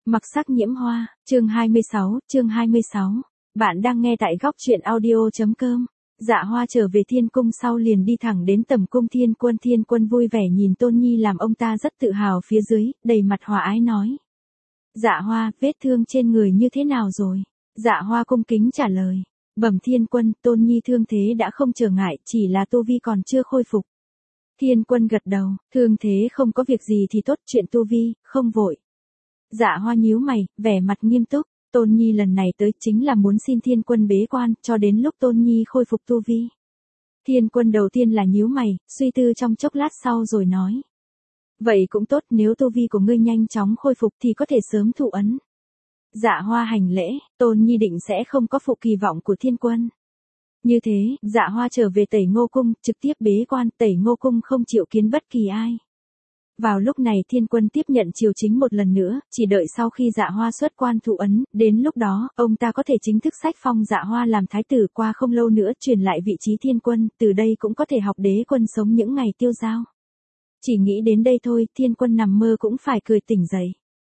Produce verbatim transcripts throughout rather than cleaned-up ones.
Mặc sắc nhiễm hoa, chương hai mươi sáu, chương hai mươi sáu. Bạn đang nghe tại góc truyện audio.com. Dạ Hoa trở về thiên cung sau liền đi thẳng đến tầm cung Thiên Quân. Thiên Quân vui vẻ nhìn Tôn Nhi làm ông ta rất tự hào phía dưới, đầy mặt hòa ái nói. Dạ Hoa, vết thương trên người như thế nào rồi? Dạ Hoa cung kính trả lời. Bẩm Thiên Quân, Tôn Nhi thương thế đã không trở ngại, chỉ là tu vi còn chưa khôi phục. Thiên Quân gật đầu, thương thế không có việc gì thì tốt, chuyện tu vi, không vội. Dạ Hoa nhíu mày, vẻ mặt nghiêm túc, Tôn Nhi lần này tới chính là muốn xin Thiên Quân bế quan, cho đến lúc Tôn Nhi khôi phục tu vi. Thiên Quân đầu tiên là nhíu mày, suy tư trong chốc lát sau rồi nói. Vậy cũng tốt, nếu tu vi của ngươi nhanh chóng khôi phục thì có thể sớm thụ ấn. Dạ Hoa hành lễ, Tôn Nhi định sẽ không có phụ kỳ vọng của Thiên Quân. Như thế, Dạ Hoa trở về Tẩy Ngô Cung, trực tiếp bế quan. Tẩy Ngô Cung không chịu kiến bất kỳ ai. Vào lúc này Thiên Quân tiếp nhận triều chính một lần nữa, chỉ đợi sau khi Dạ Hoa xuất quan thụ ấn, đến lúc đó, ông ta có thể chính thức sách phong Dạ Hoa làm thái tử, qua không lâu nữa truyền lại vị trí Thiên Quân, từ đây cũng có thể học đế quân sống những ngày tiêu dao. Chỉ nghĩ đến đây thôi, Thiên Quân nằm mơ cũng phải cười tỉnh dậy.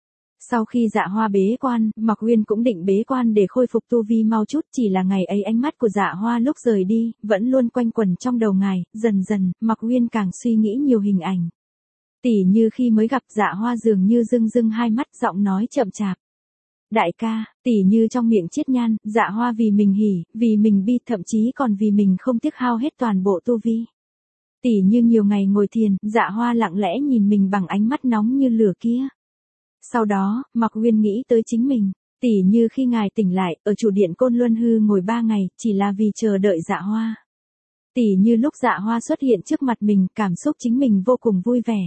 Sau khi Dạ Hoa bế quan, Mạc Uyên cũng định bế quan để khôi phục tu vi mau chút, chỉ là ngày ấy ánh mắt của Dạ Hoa lúc rời đi, vẫn luôn quanh quẩn trong đầu ngài, dần dần, Mạc Uyên càng suy nghĩ nhiều hình ảnh. Tỉ như khi mới gặp Dạ Hoa dường như rưng rưng hai mắt, giọng nói chậm chạp. Đại ca, tỉ như trong miệng Chiết Nhan, Dạ Hoa vì mình hỉ, vì mình bi, thậm chí còn vì mình không tiếc hao hết toàn bộ tu vi. Tỉ như nhiều ngày ngồi thiền, Dạ Hoa lặng lẽ nhìn mình bằng ánh mắt nóng như lửa kia. Sau đó, Mạc Uyên nghĩ tới chính mình, tỉ như khi ngài tỉnh lại, ở chủ điện Côn Luân Hư ngồi ba ngày, chỉ là vì chờ đợi Dạ Hoa. Tỉ như lúc Dạ Hoa xuất hiện trước mặt mình, cảm xúc chính mình vô cùng vui vẻ.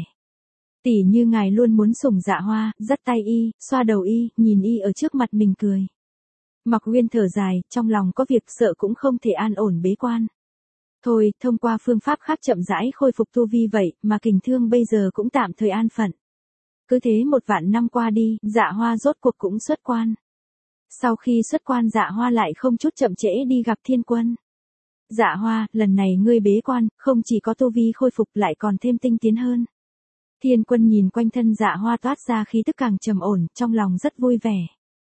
Tỉ như ngài luôn muốn sủng Dạ Hoa, dắt tay y, xoa đầu y, nhìn y ở trước mặt mình cười. Mạc Uyên thở dài, trong lòng có việc sợ cũng không thể an ổn bế quan. Thôi, thông qua phương pháp khác chậm rãi khôi phục tu vi vậy, mà kình thương bây giờ cũng tạm thời an phận. Cứ thế một vạn năm qua đi, Dạ Hoa rốt cuộc cũng xuất quan. Sau khi xuất quan Dạ Hoa lại không chút chậm trễ đi gặp Thiên Quân. Dạ Hoa, lần này ngươi bế quan, không chỉ có tu vi khôi phục lại còn thêm tinh tiến hơn. Thiên Quân nhìn quanh thân Dạ Hoa toát ra khí tức càng trầm ổn, trong lòng rất vui vẻ.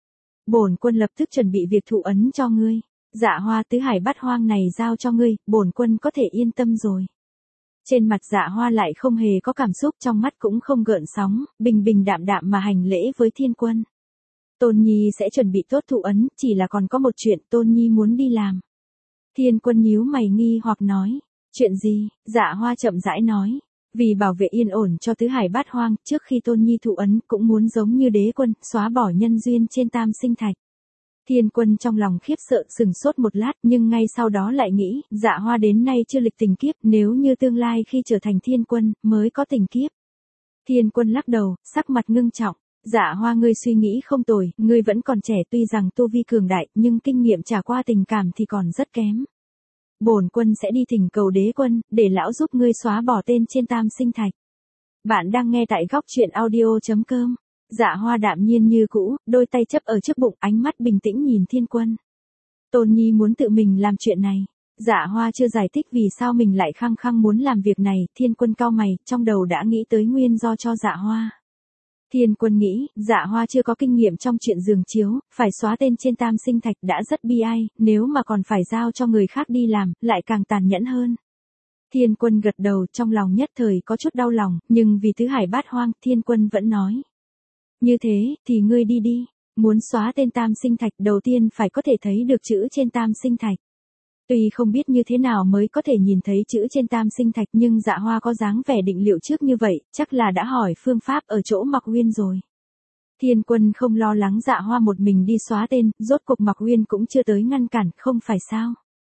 Bổn quân lập tức chuẩn bị việc thụ ấn cho ngươi. Dạ Hoa, tứ hải bát hoang này giao cho ngươi, bổn quân có thể yên tâm rồi. Trên mặt Dạ Hoa lại không hề có cảm xúc, trong mắt cũng không gợn sóng, bình bình đạm đạm mà hành lễ với Thiên Quân. Tôn Nhi sẽ chuẩn bị tốt thụ ấn, chỉ là còn có một chuyện Tôn Nhi muốn đi làm. Thiên Quân nhíu mày nghi hoặc nói, chuyện gì? Dạ Hoa chậm rãi nói, vì bảo vệ yên ổn cho tứ hải bát hoang, trước khi Tôn Nhi thụ ấn cũng muốn giống như đế quân, xóa bỏ nhân duyên trên tam sinh thạch. Thiên Quân trong lòng khiếp sợ sừng sốt một lát, nhưng ngay sau đó lại nghĩ, Dạ Hoa đến nay chưa lịch tình kiếp, nếu như tương lai khi trở thành Thiên Quân, mới có tình kiếp. Thiên Quân lắc đầu, sắc mặt ngưng trọng, Dạ Hoa, ngươi suy nghĩ không tồi, ngươi vẫn còn trẻ, tuy rằng tu vi cường đại, nhưng kinh nghiệm trải qua tình cảm thì còn rất kém. Bổn quân sẽ đi thỉnh cầu đế quân, để lão giúp ngươi xóa bỏ tên trên tam sinh thạch. Bạn đang nghe tại góc truyện audio.com. Dạ Hoa đạm nhiên như cũ, đôi tay chấp ở trước bụng, ánh mắt bình tĩnh nhìn Thiên Quân. Tôn Nhi muốn tự mình làm chuyện này. Dạ Hoa chưa giải thích vì sao mình lại khăng khăng muốn làm việc này, Thiên Quân cau mày, trong đầu đã nghĩ tới nguyên do cho Dạ Hoa. Thiên Quân nghĩ, Dạ Hoa chưa có kinh nghiệm trong chuyện giường chiếu, phải xóa tên trên tam sinh thạch đã rất bi ai, nếu mà còn phải giao cho người khác đi làm, lại càng tàn nhẫn hơn. Thiên Quân gật đầu, trong lòng nhất thời có chút đau lòng, nhưng vì tứ hải bát hoang, Thiên Quân vẫn nói. Như thế, thì ngươi đi đi, muốn xóa tên tam sinh thạch đầu tiên phải có thể thấy được chữ trên tam sinh thạch. Tuy không biết như thế nào mới có thể nhìn thấy chữ trên tam sinh thạch, nhưng Dạ Hoa có dáng vẻ định liệu trước như vậy, chắc là đã hỏi phương pháp ở chỗ Mạc Uyên rồi. Thiên Quân không lo lắng Dạ Hoa một mình đi xóa tên, rốt cuộc Mạc Uyên cũng chưa tới ngăn cản, không phải sao.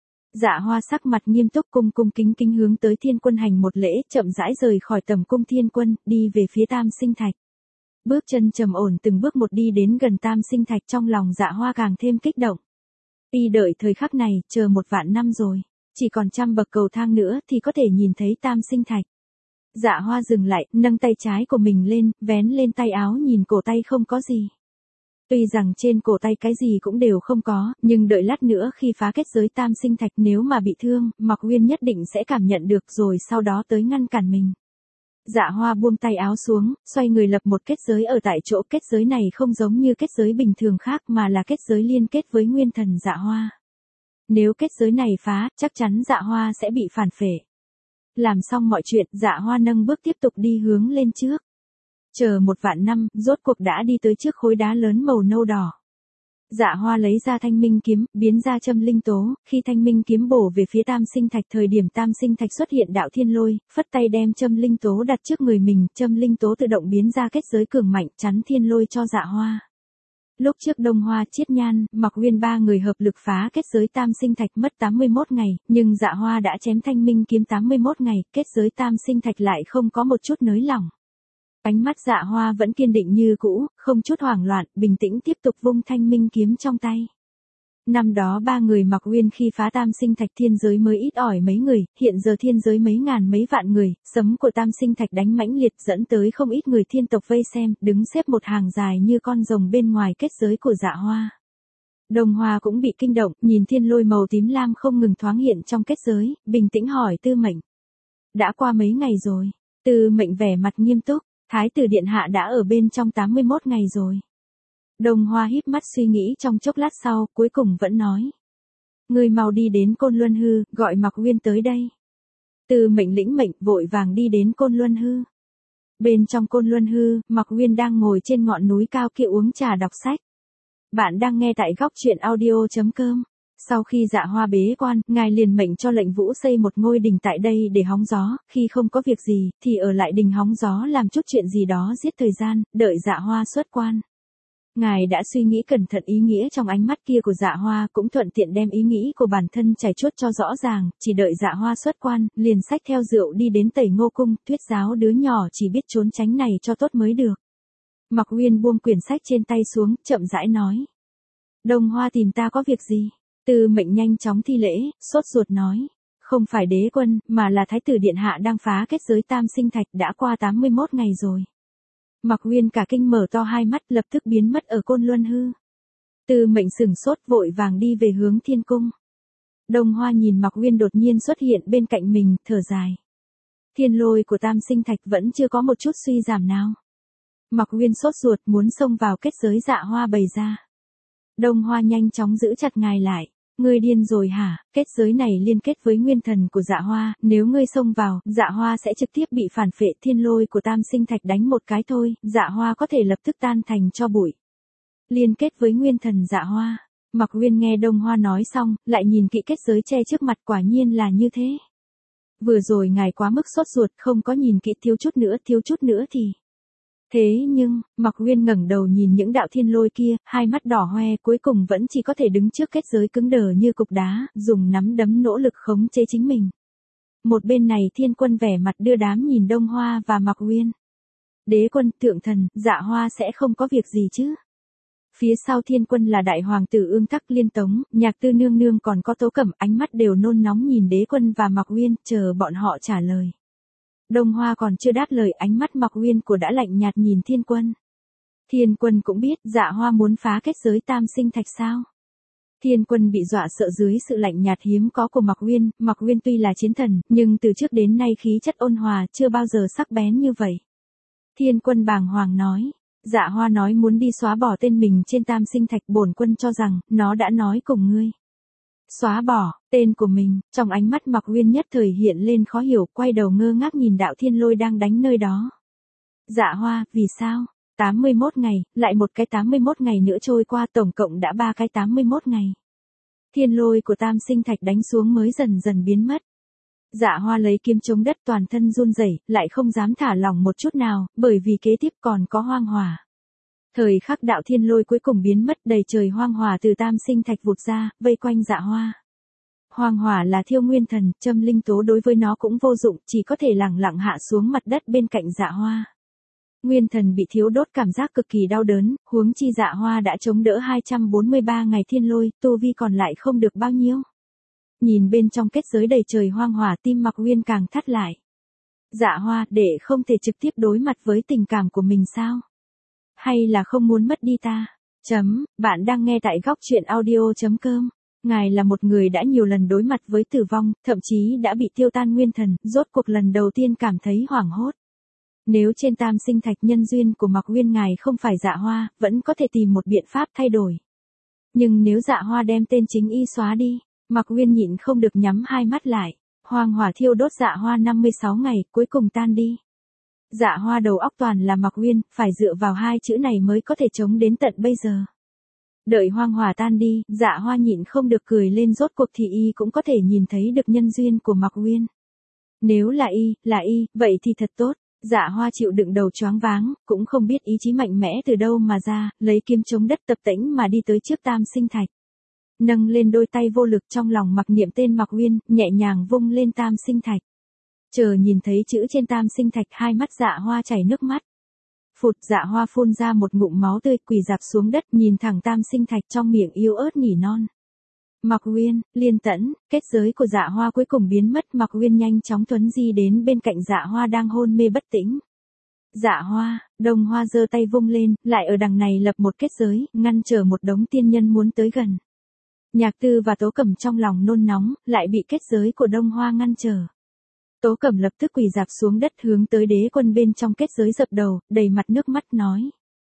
Dạ Hoa sắc mặt nghiêm túc cung cung kính kính hướng tới Thiên Quân hành một lễ, chậm rãi rời khỏi tầm cung Thiên Quân, đi về phía tam sinh thạch. Bước chân trầm ổn từng bước một đi đến gần tam sinh thạch, trong lòng Dạ Hoa càng thêm kích động. Y đợi thời khắc này, chờ một vạn năm rồi. Chỉ còn trăm bậc cầu thang nữa thì có thể nhìn thấy tam sinh thạch. Dạ Hoa dừng lại, nâng tay trái của mình lên, vén lên tay áo nhìn cổ tay không có gì. Tuy rằng trên cổ tay cái gì cũng đều không có, nhưng đợi lát nữa khi phá kết giới tam sinh thạch nếu mà bị thương, Mạc Uyên nhất định sẽ cảm nhận được rồi sau đó tới ngăn cản mình. Dạ Hoa buông tay áo xuống, xoay người lập một kết giới ở tại chỗ. Kết giới này không giống như kết giới bình thường khác mà là kết giới liên kết với nguyên thần Dạ Hoa. Nếu kết giới này phá, chắc chắn Dạ Hoa sẽ bị phản phệ. Làm xong mọi chuyện, Dạ Hoa nâng bước tiếp tục đi hướng lên trước. Chờ một vạn năm, rốt cuộc đã đi tới trước khối đá lớn màu nâu đỏ. Dạ Hoa lấy ra thanh minh kiếm, biến ra châm linh tố, khi thanh minh kiếm bổ về phía tam sinh thạch, thời điểm tam sinh thạch xuất hiện đạo thiên lôi, phất tay đem châm linh tố đặt trước người mình, châm linh tố tự động biến ra kết giới cường mạnh chắn thiên lôi cho Dạ Hoa. Lúc trước Đông Hoa, Chiết Nhan, Mặc Uyên ba người hợp lực phá kết giới tam sinh thạch mất tám mươi mốt ngày, nhưng Dạ Hoa đã chém thanh minh kiếm tám mươi mốt ngày, kết giới tam sinh thạch lại không có một chút nới lỏng. Ánh mắt Dạ Hoa vẫn kiên định như cũ, không chút hoảng loạn, bình tĩnh tiếp tục vung thanh minh kiếm trong tay. Năm đó ba người Mặc Uyên khi phá tam sinh thạch thiên giới mới ít ỏi mấy người, hiện giờ thiên giới mấy ngàn mấy vạn người, sấm của tam sinh thạch đánh mãnh liệt dẫn tới không ít người thiên tộc vây xem, đứng xếp một hàng dài như con rồng bên ngoài kết giới của Dạ Hoa. Đông Hoa cũng bị kinh động, nhìn thiên lôi màu tím lam không ngừng thoáng hiện trong kết giới, bình tĩnh hỏi Tư Mệnh. Đã qua mấy ngày rồi? Tư Mệnh vẻ mặt nghiêm túc. Thái tử điện hạ đã ở bên trong tám mươi mốt ngày rồi. Đông Hoa híp mắt suy nghĩ trong chốc lát sau, cuối cùng vẫn nói. Ngươi mau đi đến Côn Luân Hư, gọi Mặc Uyên tới đây. Từ mệnh lĩnh mệnh vội vàng đi đến Côn Luân Hư. Bên trong Côn Luân Hư, Mặc Uyên đang ngồi trên ngọn núi cao kia uống trà đọc sách. Bạn đang nghe tại góc truyện audio chấm com. Sau khi Dạ Hoa bế quan, ngài liền mệnh cho lệnh Vũ xây một ngôi đình tại đây để hóng gió, khi không có việc gì, thì ở lại đình hóng gió làm chút chuyện gì đó giết thời gian, đợi Dạ Hoa xuất quan. Ngài đã suy nghĩ cẩn thận ý nghĩa trong ánh mắt kia của Dạ Hoa, cũng thuận tiện đem ý nghĩ của bản thân trải chuốt cho rõ ràng, chỉ đợi Dạ Hoa xuất quan, liền xách theo rượu đi đến Tẩy Ngô Cung, thuyết giáo đứa nhỏ chỉ biết trốn tránh này cho tốt mới được. Mặc Uyên buông quyển sách trên tay xuống, chậm rãi nói. Đông Hoa tìm ta có việc gì? Tư Mệnh nhanh chóng thi lễ, sốt ruột nói. Không phải đế quân, mà là thái tử điện hạ đang phá kết giới tam sinh thạch đã qua tám mươi mốt ngày rồi. Mặc Uyên cả kinh mở to hai mắt lập tức biến mất ở Côn Luân Hư. Tư Mệnh sửng sốt vội vàng đi về hướng Thiên Cung. Đông Hoa nhìn Mặc Uyên đột nhiên xuất hiện bên cạnh mình, thở dài. Thiên lôi của tam sinh thạch vẫn chưa có một chút suy giảm nào. Mặc Uyên sốt ruột muốn xông vào kết giới Dạ Hoa bày ra. Đông Hoa nhanh chóng giữ chặt ngài lại. Ngươi điên rồi hả? Kết giới này liên kết với nguyên thần của Dạ Hoa, nếu ngươi xông vào, Dạ Hoa sẽ trực tiếp bị phản phệ, thiên lôi của tam sinh thạch đánh một cái thôi, Dạ Hoa có thể lập tức tan thành tro bụi. Liên kết với nguyên thần Dạ Hoa. Mặc Uyên nghe Đông Hoa nói xong, lại nhìn kỹ kết giới che trước mặt, quả nhiên là như thế. Vừa rồi ngài quá mức sốt ruột, không có nhìn kỹ, thiếu chút nữa, thiếu chút nữa thì... Thế nhưng, Mặc Uyên ngẩng đầu nhìn những đạo thiên lôi kia, hai mắt đỏ hoe, cuối cùng vẫn chỉ có thể đứng trước kết giới cứng đờ như cục đá, dùng nắm đấm nỗ lực khống chế chính mình. Một bên này Thiên Quân vẻ mặt đưa đám nhìn Đông Hoa và Mặc Uyên. Đế quân, thượng thần, Dạ Hoa sẽ không có việc gì chứ? Phía sau Thiên Quân là đại hoàng tử Ương Tắc, Liên Tống, Nhạc Tư Nương Nương còn có Tố Cẩm, ánh mắt đều nôn nóng nhìn đế quân và Mặc Uyên, chờ bọn họ trả lời. Đông Hoa còn chưa đáp lời, ánh mắt Mặc Uyên của đã lạnh nhạt nhìn Thiên Quân. Thiên Quân cũng biết Dạ Hoa muốn phá kết giới tam sinh thạch sao. Thiên Quân bị dọa sợ dưới sự lạnh nhạt hiếm có của Mặc Uyên. Mặc Uyên tuy là chiến thần, nhưng từ trước đến nay khí chất ôn hòa, chưa bao giờ sắc bén như vậy. Thiên Quân bàng hoàng nói. Dạ Hoa nói muốn đi xóa bỏ tên mình trên tam sinh thạch, bổn quân cho rằng, nó đã nói cùng ngươi. Xóa bỏ, tên của mình, trong ánh mắt Mặc Uyên nhất thời hiện lên khó hiểu, quay đầu ngơ ngác nhìn đạo thiên lôi đang đánh nơi đó. Dạ Hoa, vì sao? tám mươi mốt ngày, lại một cái tám mươi mốt ngày nữa trôi qua, tổng cộng đã ba cái tám mươi mốt ngày. Thiên lôi của tam sinh thạch đánh xuống mới dần dần biến mất. Dạ Hoa lấy kiếm chống đất, toàn thân run rẩy, lại không dám thả lỏng một chút nào, bởi vì kế tiếp còn có hoang hỏa. Thời khắc đạo thiên lôi cuối cùng biến mất, đầy trời hoang hỏa từ tam sinh thạch vụt ra, vây quanh Dạ Hoa. Hoang hỏa là thiêu nguyên thần, châm linh tố đối với nó cũng vô dụng, chỉ có thể lẳng lặng hạ xuống mặt đất bên cạnh Dạ Hoa. Nguyên thần bị thiếu đốt cảm giác cực kỳ đau đớn, huống chi Dạ Hoa đã chống đỡ hai trăm bốn mươi ba ngày thiên lôi, tu vi còn lại không được bao nhiêu. Nhìn bên trong kết giới đầy trời hoang hỏa, tim Mặc Uyên càng thắt lại. Dạ Hoa, để không thể trực tiếp đối mặt với tình cảm của mình sao? Hay là không muốn mất đi ta? Chấm, bạn đang nghe tại góc truyện audio chấm com. Ngài là một người đã nhiều lần đối mặt với tử vong, thậm chí đã bị tiêu tan nguyên thần, rốt cuộc lần đầu tiên cảm thấy hoảng hốt. Nếu trên tam sinh thạch nhân duyên của Mạc Uyên ngài không phải Dạ Hoa, vẫn có thể tìm một biện pháp thay đổi. Nhưng nếu Dạ Hoa đem tên chính y xóa đi, Mạc Uyên nhịn không được nhắm hai mắt lại. Hoang hỏa thiêu đốt Dạ Hoa năm mươi sáu ngày, cuối cùng tan đi. Dạ Hoa đầu óc toàn là Mạc Uyên, phải dựa vào hai chữ này mới có thể chống đến tận bây giờ. Đợi hoang hỏa tan đi, Dạ Hoa nhịn không được cười lên, rốt cuộc thì y cũng có thể nhìn thấy được nhân duyên của Mạc Uyên. Nếu là y, là y, vậy thì thật tốt. Dạ Hoa chịu đựng đầu choáng váng, cũng không biết ý chí mạnh mẽ từ đâu mà ra, lấy kiếm chống đất tập tễnh mà đi tới trước tam sinh thạch. Nâng lên đôi tay vô lực trong lòng mặc niệm tên Mạc Uyên, nhẹ nhàng vung lên tam sinh thạch. Chờ nhìn thấy chữ trên tam sinh thạch, hai mắt Dạ Hoa chảy nước mắt. Phụt, Dạ Hoa phun ra một ngụm máu tươi, quỳ rạp xuống đất nhìn thẳng tam sinh thạch, trong miệng yếu ớt nỉ non. Mạc Uyên, Liên Tẫn, kết giới của Dạ Hoa cuối cùng biến mất. Mạc Uyên nhanh chóng tuấn di đến bên cạnh Dạ Hoa đang hôn mê bất tỉnh. Dạ Hoa, Đông Hoa giơ tay vung lên, lại ở đằng này lập một kết giới, ngăn trở một đống tiên nhân muốn tới gần. Nhạc Tư và Tố Cẩm trong lòng nôn nóng, lại bị kết giới của Đông Hoa ngăn trở. Tố Cẩm lập tức quỳ rạp xuống đất hướng tới Đế Quân bên trong kết giới dập đầu, đầy mặt nước mắt nói.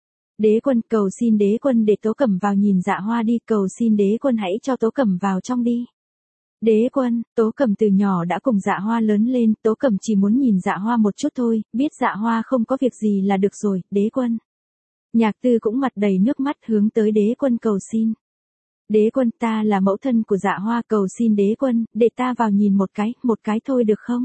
Đế Quân, cầu xin Đế Quân để Tố Cẩm vào nhìn Dạ Hoa đi, cầu xin Đế Quân hãy cho Tố Cẩm vào trong đi. Đế Quân, Tố Cẩm từ nhỏ đã cùng Dạ Hoa lớn lên, Tố Cẩm chỉ muốn nhìn Dạ Hoa một chút thôi, biết Dạ Hoa không có việc gì là được rồi, Đế Quân. Nhạc Tư cũng mặt đầy nước mắt hướng tới Đế Quân cầu xin. Đế Quân, ta là mẫu thân của Dạ Hoa, cầu xin Đế Quân, để ta vào nhìn một cái, một cái thôi được không?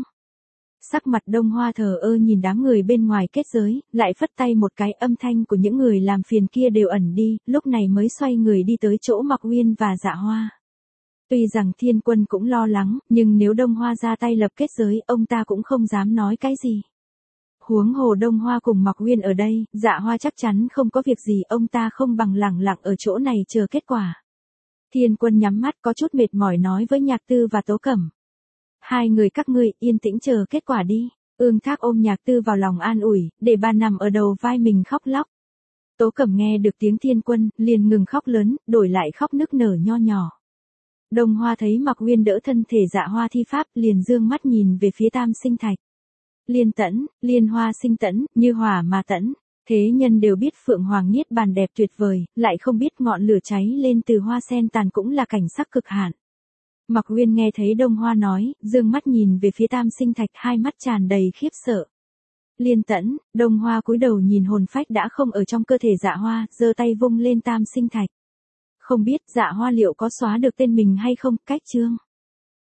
Sắc mặt Đông Hoa thờ ơ nhìn đám người bên ngoài kết giới, lại phất tay một cái, âm thanh của những người làm phiền kia đều ẩn đi, lúc này mới xoay người đi tới chỗ Mạc Uyên và Dạ Hoa. Tuy rằng Thiên Quân cũng lo lắng, nhưng nếu Đông Hoa ra tay lập kết giới, ông ta cũng không dám nói cái gì. Huống hồ Đông Hoa cùng Mạc Uyên ở đây, Dạ Hoa chắc chắn không có việc gì, ông ta không bằng lẳng lặng ở chỗ này chờ kết quả. Thiên Quân nhắm mắt có chút mệt mỏi nói với Nhạc Tư và Tố Cẩm. Hai người các ngươi yên tĩnh chờ kết quả đi. Ương Thác ôm Nhạc Tư vào lòng an ủi, để bà nằm ở đầu vai mình khóc lóc. Tố Cẩm nghe được tiếng Thiên Quân, liền ngừng khóc lớn, đổi lại khóc nức nở nho nhỏ. Đông Hoa thấy Mạc Uyên đỡ thân thể Dạ Hoa thi pháp, liền dương mắt nhìn về phía tam sinh thạch. Liên Tẫn, liên hoa sinh tẫn, như hỏa mà tẫn. Thế nhân đều biết Phượng Hoàng Niết Bàn đẹp tuyệt vời, lại không biết ngọn lửa cháy lên từ hoa sen tàn cũng là cảnh sắc cực hạn. Mạc Uyên nghe thấy Đông Hoa nói, dương mắt nhìn về phía tam sinh thạch, hai mắt tràn đầy khiếp sợ. Liên Tẫn, Đông Hoa cúi đầu nhìn hồn phách đã không ở trong cơ thể Dạ Hoa, giơ tay vung lên tam sinh thạch. Không biết Dạ Hoa liệu có xóa được tên mình hay không, cách chương.